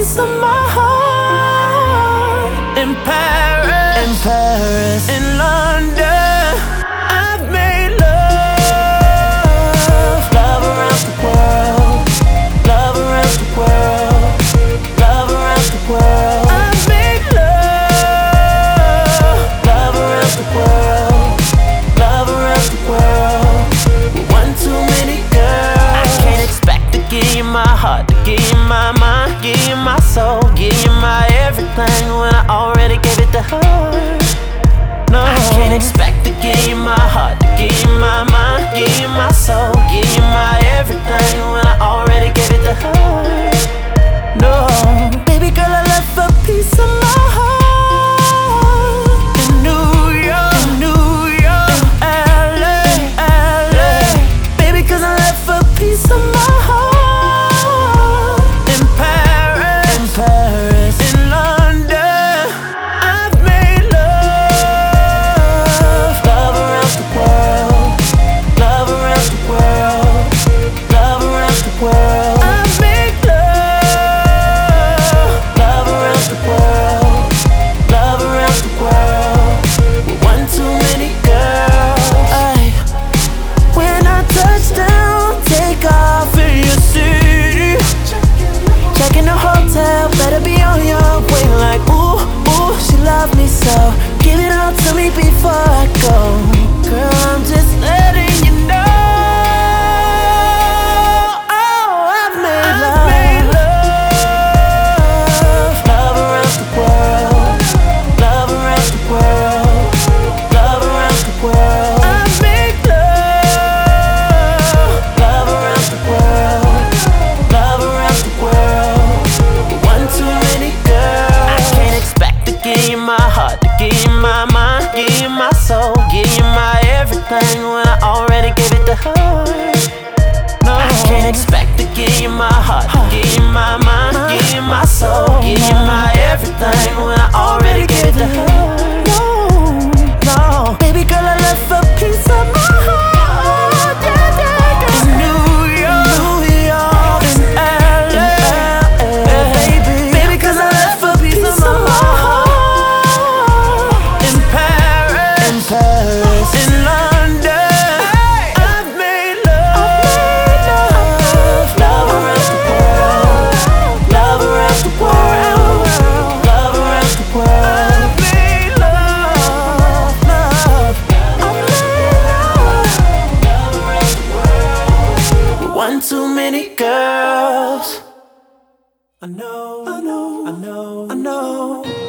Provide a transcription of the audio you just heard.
piece of my heart. In Paris, in London, I've made love, love around the world, love around the world, love around the world. I've made love, love around the world, love around the world. One too many girls. I can't expect to give you my heart, to give you my mind, give you my soul, give you my everything when I already gave it to her. No, I can't expect to give you my heart, to give you my mind, give you my soul, give you my everything when I already gave it to her. No, baby girl, I left a piece of my heart in New York, in LA. Baby, 'cause I left a piece of my heart in Paris, in London. I've made love, love around the world, love around the world, love around the world. I've made love, love around the world, love around the world. One too many girls. Ay, when I touch down, take off in your city, checking the hotel, better be on your way. Like ooh, ooh, she love me so. Give it all to me before I go. Girl, I'm just letting you know. Oh, I've made love, love around the world, love around the world, love around the world. I've made love, love around the world, love around the world. One too many girls. I can't expect to give you my heart, to give you my mind, give you my soul, give you my everything when I already gave it to her. No, I can't expect to give you my heart, to give you my mind, give you my soul, give you my everything when I already gave it to her. No, no, baby girl, I left a piece of my heart, yeah, yeah, in New York, in LA, baby, 'cause I left a piece of my heart in Paris, in London. I've made love, love around the world, love around the world, love around the world. I've made love, love, I've made love around the world. One too many girls. I know, I know, I know, I know.